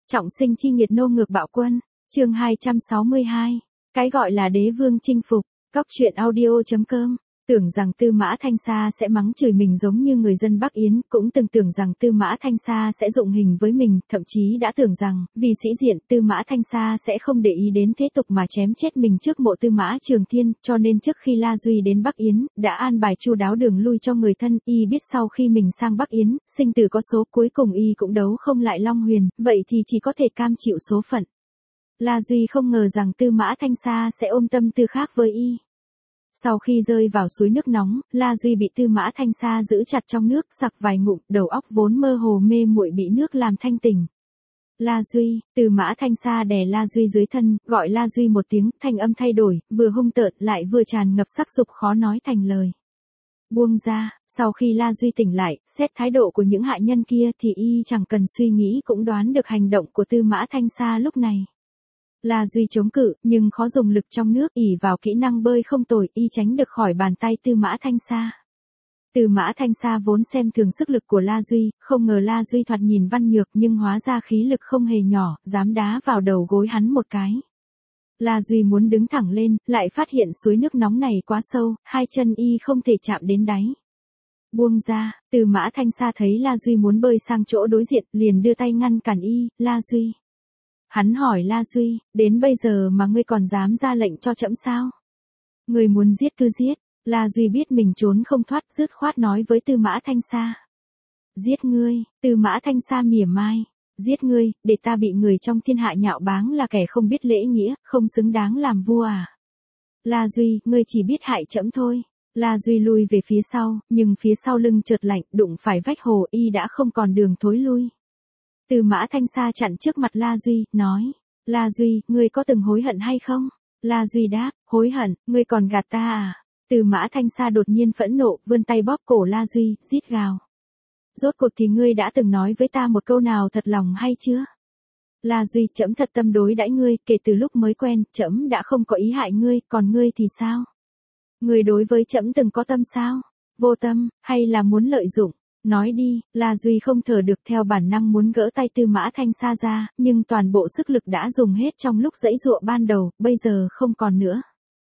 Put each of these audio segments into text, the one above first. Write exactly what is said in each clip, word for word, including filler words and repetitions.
Trọng sinh chi nghiệt nô ngược bạo quân, chương hai trăm sáu mươi hai. Cái gọi là đế vương chinh phục, Cóc truyện audio.com. Tưởng rằng Tư Mã Thanh Sa sẽ mắng chửi mình giống như người dân Bắc Yến, cũng từng tưởng rằng Tư Mã Thanh Sa sẽ dụng hình với mình, thậm chí đã tưởng rằng, vì sĩ diện, Tư Mã Thanh Sa sẽ không để ý đến thế tục mà chém chết mình trước mộ Tư Mã Trường Thiên, cho nên trước khi La Duy đến Bắc Yến, đã an bài chu đáo đường lui cho người thân, y biết sau khi mình sang Bắc Yến, sinh tử có số, cuối cùng y cũng đấu không lại Long Huyền, vậy thì chỉ có thể cam chịu số phận. La Duy không ngờ rằng Tư Mã Thanh Sa sẽ ôm tâm tư khác với y. Sau khi rơi vào suối nước nóng, La Duy bị Tư Mã Thanh Sa giữ chặt trong nước, sặc vài ngụm, đầu óc vốn mơ hồ mê muội bị nước làm thanh tỉnh. La Duy, Tư Mã Thanh Sa đè La Duy dưới thân, gọi La Duy một tiếng, thanh âm thay đổi, vừa hung tợn lại vừa tràn ngập sắc dục khó nói thành lời. Buông ra, sau khi La Duy tỉnh lại, xét thái độ của những hạ nhân kia thì y chẳng cần suy nghĩ cũng đoán được hành động của Tư Mã Thanh Sa lúc này. La Duy chống cự, nhưng khó dùng lực trong nước, ỷ vào kỹ năng bơi không tồi, y tránh được khỏi bàn tay Tư Mã Thanh Sa. Tư Mã Thanh Sa vốn xem thường sức lực của La Duy, không ngờ La Duy thoạt nhìn văn nhược nhưng hóa ra khí lực không hề nhỏ, dám đá vào đầu gối hắn một cái. La Duy muốn đứng thẳng lên, lại phát hiện suối nước nóng này quá sâu, hai chân y không thể chạm đến đáy. Buông ra, Tư Mã Thanh Sa thấy La Duy muốn bơi sang chỗ đối diện, liền đưa tay ngăn cản y, La Duy. Hắn hỏi La Duy, đến bây giờ mà ngươi còn dám ra lệnh cho trẫm sao? Ngươi muốn giết cứ giết. La Duy biết mình trốn không thoát, dứt khoát nói với Tư Mã Thanh Sa. Giết ngươi, Tư Mã Thanh Sa mỉa mai. Giết ngươi, để ta bị người trong thiên hạ nhạo báng là kẻ không biết lễ nghĩa, không xứng đáng làm vua à? La Duy, ngươi chỉ biết hại trẫm thôi. La Duy lui về phía sau, nhưng phía sau lưng chợt lạnh, đụng phải vách hồ, y đã không còn đường thối lui. Tư Mã Thanh Sa chặn trước mặt La Duy, nói, La Duy, ngươi có từng hối hận hay không? La Duy đáp, hối hận, ngươi còn gạt ta à? Tư Mã Thanh Sa đột nhiên phẫn nộ, vươn tay bóp cổ La Duy, rít gào. Rốt cuộc thì ngươi đã từng nói với ta một câu nào thật lòng hay chưa? La Duy, trẫm thật tâm đối đãi ngươi, kể từ lúc mới quen, trẫm đã không có ý hại ngươi, còn ngươi thì sao? Ngươi đối với trẫm từng có tâm sao? Vô tâm, hay là muốn lợi dụng? Nói đi, La Duy không thở được, theo bản năng muốn gỡ tay Tư Mã Thanh Sa ra, nhưng toàn bộ sức lực đã dùng hết trong lúc giãy giụa ban đầu, bây giờ không còn nữa.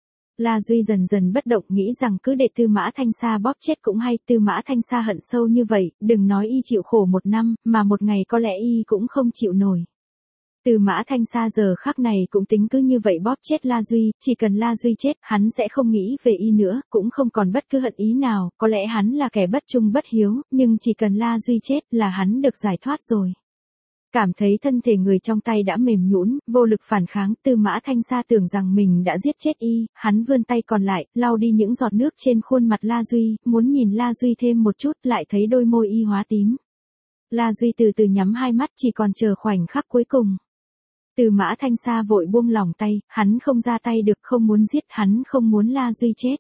La Duy dần dần bất động, nghĩ rằng cứ để Tư Mã Thanh Sa bóp chết cũng hay. Tư Mã Thanh Sa hận sâu như vậy, đừng nói y chịu khổ một năm, mà một ngày có lẽ y cũng không chịu nổi. Tư Mã Thanh Sa giờ khắc này cũng tính cứ như vậy bóp chết La Duy, chỉ cần La Duy chết, hắn sẽ không nghĩ về y nữa, cũng không còn bất cứ hận ý nào, có lẽ hắn là kẻ bất trung bất hiếu, nhưng chỉ cần La Duy chết là hắn được giải thoát rồi. Cảm thấy thân thể người trong tay đã mềm nhũn, vô lực phản kháng, Tư Mã Thanh Sa tưởng rằng mình đã giết chết y, hắn vươn tay còn lại, lau đi những giọt nước trên khuôn mặt La Duy, muốn nhìn La Duy thêm một chút, lại thấy đôi môi y hóa tím. La Duy từ từ nhắm hai mắt, chỉ còn chờ khoảnh khắc cuối cùng. Tư Mã Thanh Sa vội buông lỏng tay, hắn không ra tay được, không muốn giết, hắn không muốn La Duy chết.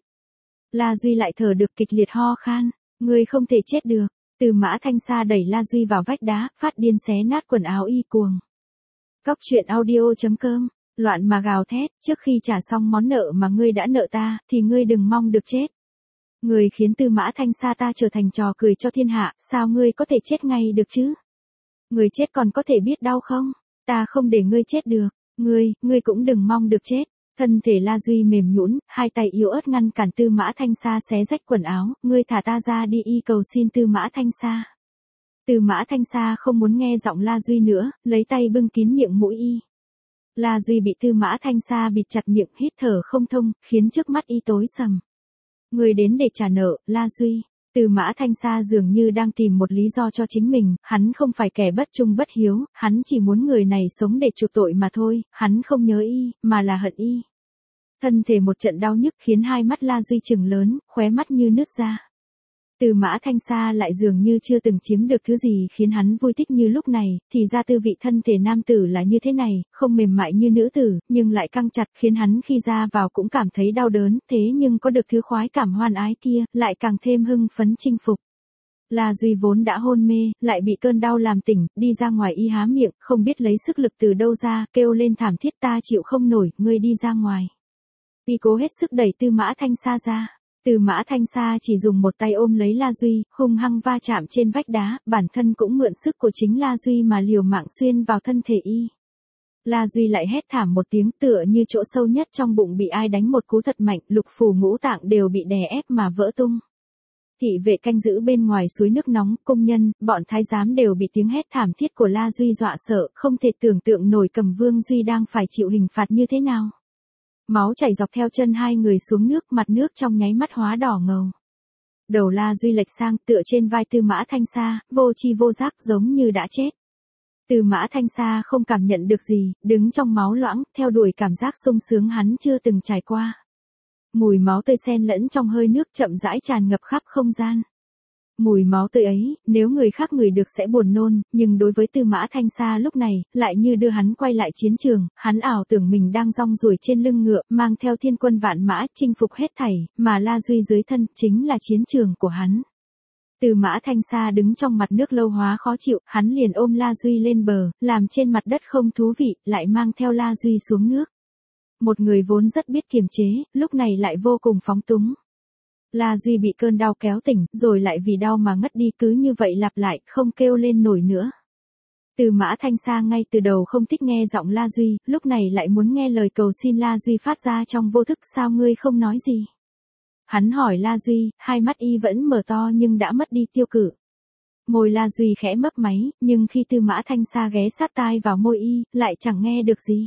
La Duy lại thở được kịch liệt ho khan, ngươi không thể chết được. Tư Mã Thanh Sa đẩy La Duy vào vách đá, phát điên xé nát quần áo y cuồng. Cóc truyện audio.com, loạn mà gào thét, trước khi trả xong món nợ mà ngươi đã nợ ta, thì ngươi đừng mong được chết. Ngươi khiến Tư Mã Thanh Sa ta trở thành trò cười cho thiên hạ, sao ngươi có thể chết ngay được chứ? Ngươi chết còn có thể biết đau không? Ta không để ngươi chết được, ngươi, ngươi cũng đừng mong được chết. Thân thể La Duy mềm nhũn, hai tay yếu ớt ngăn cản Tư Mã Thanh Sa xé rách quần áo, ngươi thả ta ra đi, y cầu xin Tư Mã Thanh Sa. Tư Mã Thanh Sa không muốn nghe giọng La Duy nữa, lấy tay bưng kín miệng mũi y. La Duy bị Tư Mã Thanh Sa bịt chặt miệng, hít thở không thông, khiến trước mắt y tối sầm. Ngươi đến để trả nợ, La Duy. Tư Mã Thanh Sa dường như đang tìm một lý do cho chính mình, hắn không phải kẻ bất trung bất hiếu, hắn chỉ muốn người này sống để chuộc tội mà thôi, hắn không nhớ y, mà là hận y. Thân thể một trận đau nhức khiến hai mắt La Duy trừng lớn, khóe mắt như nứt ra. Tư Mã Thanh Sa lại dường như chưa từng chiếm được thứ gì khiến hắn vui thích như lúc này, thì ra tư vị thân thể nam tử là như thế này, không mềm mại như nữ tử, nhưng lại căng chặt, khiến hắn khi ra vào cũng cảm thấy đau đớn, thế nhưng có được thứ khoái cảm hoan ái kia, lại càng thêm hưng phấn chinh phục. La Duy vốn đã hôn mê, lại bị cơn đau làm tỉnh, đi ra ngoài y há miệng, không biết lấy sức lực từ đâu ra, kêu lên thảm thiết, ta chịu không nổi, ngươi đi ra ngoài. Y cố hết sức đẩy Tư Mã Thanh Sa ra. Tư Mã Thanh Sa chỉ dùng một tay ôm lấy La Duy, hung hăng va chạm trên vách đá, bản thân cũng mượn sức của chính La Duy mà liều mạng xuyên vào thân thể y. La Duy lại hét thảm một tiếng, tựa như chỗ sâu nhất trong bụng bị ai đánh một cú thật mạnh, lục phủ ngũ tạng đều bị đè ép mà vỡ tung. Thị vệ canh giữ bên ngoài suối nước nóng, công nhân, bọn thái giám đều bị tiếng hét thảm thiết của La Duy dọa sợ, không thể tưởng tượng nổi Cầm Vương Duy đang phải chịu hình phạt như thế nào. Máu chảy dọc theo chân hai người xuống nước, mặt nước trong nháy mắt hóa đỏ ngầu. Đầu La Duy lệch sang, tựa trên vai Tư Mã Thanh Sa, vô tri vô giác giống như đã chết. Tư Mã Thanh Sa không cảm nhận được gì, đứng trong máu loãng, theo đuổi cảm giác sung sướng hắn chưa từng trải qua. Mùi máu tươi xen lẫn trong hơi nước chậm rãi tràn ngập khắp không gian. Mùi máu tươi ấy, nếu người khác ngửi được sẽ buồn nôn, nhưng đối với Tư Mã Thanh Sa lúc này, lại như đưa hắn quay lại chiến trường, hắn ảo tưởng mình đang rong ruổi trên lưng ngựa, mang theo thiên quân vạn mã, chinh phục hết thảy, mà La Duy dưới thân, chính là chiến trường của hắn. Tư Mã Thanh Sa đứng trong mặt nước lâu hóa khó chịu, hắn liền ôm La Duy lên bờ, làm trên mặt đất không thú vị, lại mang theo La Duy xuống nước. Một người vốn rất biết kiềm chế, lúc này lại vô cùng phóng túng. La Duy bị cơn đau kéo tỉnh, rồi lại vì đau mà ngất đi, cứ như vậy lặp lại, không kêu lên nổi nữa. Tư Mã Thanh Sa ngay từ đầu không thích nghe giọng La Duy, lúc này lại muốn nghe lời cầu xin La Duy phát ra trong vô thức, sao ngươi không nói gì? Hắn hỏi La Duy, hai mắt y vẫn mở to nhưng đã mất đi tiêu cự. Môi La Duy khẽ mấp máy, nhưng khi Tư Mã Thanh Sa ghé sát tai vào môi y, lại chẳng nghe được gì.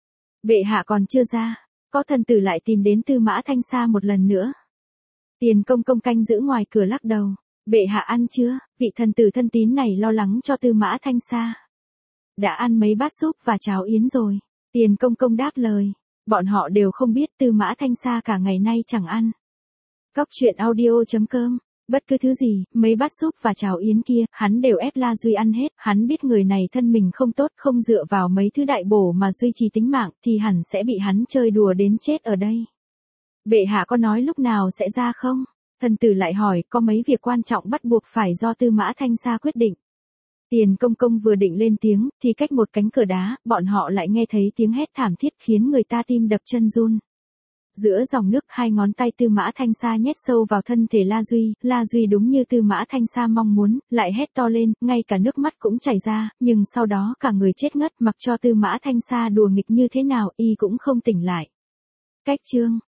Bệ hạ còn chưa ra, có thần tử lại tìm đến Tư Mã Thanh Sa một lần nữa. Tiền công công canh giữ ngoài cửa lắc đầu. Bệ hạ ăn chưa? Vị thần tử thân tín này lo lắng cho Tư Mã Thanh Sa. Đã ăn mấy bát súp và cháo yến rồi. Tiền công công đáp lời. Bọn họ đều không biết Tư Mã Thanh Sa cả ngày nay chẳng ăn. Cóc truyện audio chấm com. Bất cứ thứ gì, mấy bát súp và cháo yến kia, hắn đều ép La Duy ăn hết. Hắn biết người này thân mình không tốt, không dựa vào mấy thứ đại bổ mà duy trì tính mạng, thì hẳn sẽ bị hắn chơi đùa đến chết ở đây. Bệ hạ có nói lúc nào sẽ ra không? Thần tử lại hỏi, có mấy việc quan trọng bắt buộc phải do Tư Mã Thanh Sa quyết định. Tiền công công vừa định lên tiếng, thì cách một cánh cửa đá, bọn họ lại nghe thấy tiếng hét thảm thiết khiến người ta tim đập chân run. Giữa dòng nước, hai ngón tay Tư Mã Thanh Sa nhét sâu vào thân thể La Duy, La Duy đúng như Tư Mã Thanh Sa mong muốn, lại hét to lên, ngay cả nước mắt cũng chảy ra, nhưng sau đó cả người chết ngất, mặc cho Tư Mã Thanh Sa đùa nghịch như thế nào, y cũng không tỉnh lại. Cách chương